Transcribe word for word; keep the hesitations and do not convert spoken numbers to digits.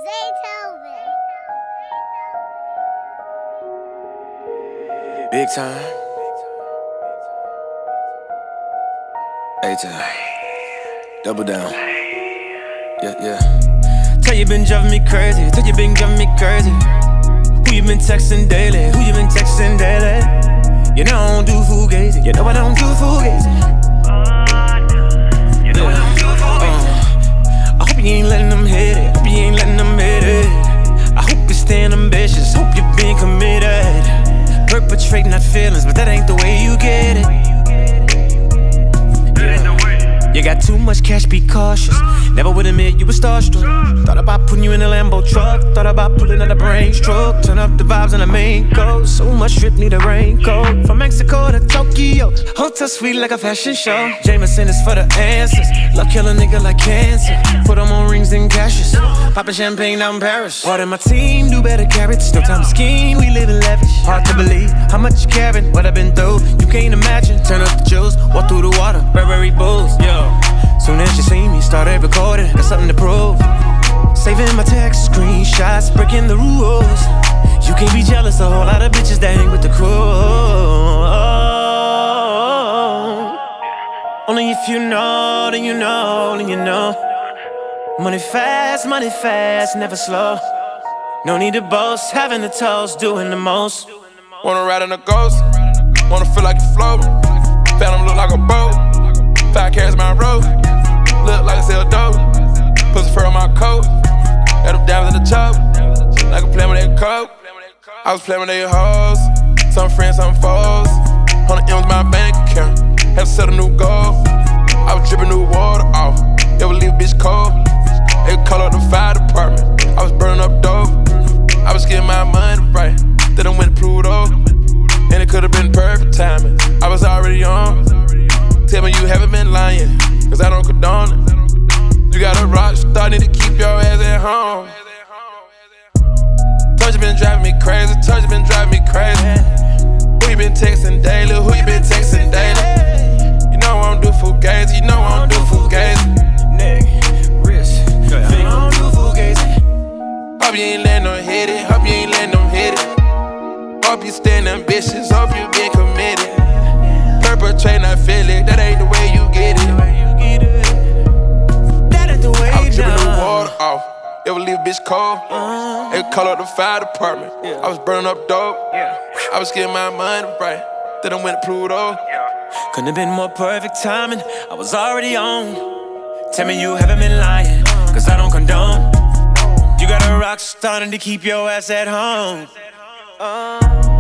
Zaytoven. Big time. A-time. Double down. Yeah, yeah. Tell you been driving me crazy. Tell you been driving me crazy. Who you been texting daily? Who you been texting daily? You know I don't do fugazi. You know I don't do fugazi. You know I don't do fugazi. Uh, I hope you ain't letting them hit it. Hope you ain't letting them hit it. I hope you're staying ambitious. Hope you're being committed. Perpetrating our feelings, but that ain't the way you get it. You got too much cash, be cautious. Never would admit you were starstruck. Thought about putting you in a Lambo truck. Thought about pulling out a brain stroke. Turn up the vibes on the main coast. So much drip, need a raincoat. From Mexico to Tokyo, hotel suite like a fashion show. Jameson is for the answers. Love kill a nigga like cancer. Put them on rings and cashes. Poppin' champagne out in Paris. Part of my team do better carrots. No time to scheme, we live in lavish. Hard to believe how much you carrying, what I've been through. You can't imagine. Turn up the juice, walk through the water. Burberry Bulls, yo. Soon as you see me, started recording, got something to prove. Saving my text, screenshots, breaking the rules. You can't be jealous, a whole lot of bitches that hang with the crew. Only if you know, then you know, then you know. Money fast, money fast, never slow. No need to boast, having the toast, doing the most. Wanna ride in a ghost, wanna feel like you float. Phantom look like a boat, five carats my road. Look like I sell dope, put some fur on my coat. Got them diamonds in the choke, like I'm playing with that coke. I was playing with they hoes, some friends, some foes. Hundred M's my bank account, had to set a new goal. I was dripping new water off, it would leave a bitch cold. They would call up the fire department, I was burning up dope. I was getting my money right, then I went to Pluto. And it could've been perfect timing, I was already on. Tell me you haven't been lying, cause I don't condone it. You got a rock star, need to keep your ass at home. Told you been driving me crazy, told you been driving me crazy. Who you been texting daily, who you been texting daily? You know I don't do fugazi, you know I don't do fugazi. Neck, wrist, finger, I don't do fugazi. Hope you ain't letting them hit it, hope you ain't letting them hit it. Hope you staying ambitious, hope you been committed. Perpetrate, not feel it, that ain't the way you get it. That ain't the way I was dripping nah. the water off, it would leave a bitch cold. uh, They would call up the fire department, yeah. I was burning up dope. yeah. I was getting my money right, then I went to Pluto. Couldn't have been more perfect timing, I was already on. Tell me you haven't been lying, cause I don't condone. You got a rock starting to keep your ass at home. uh,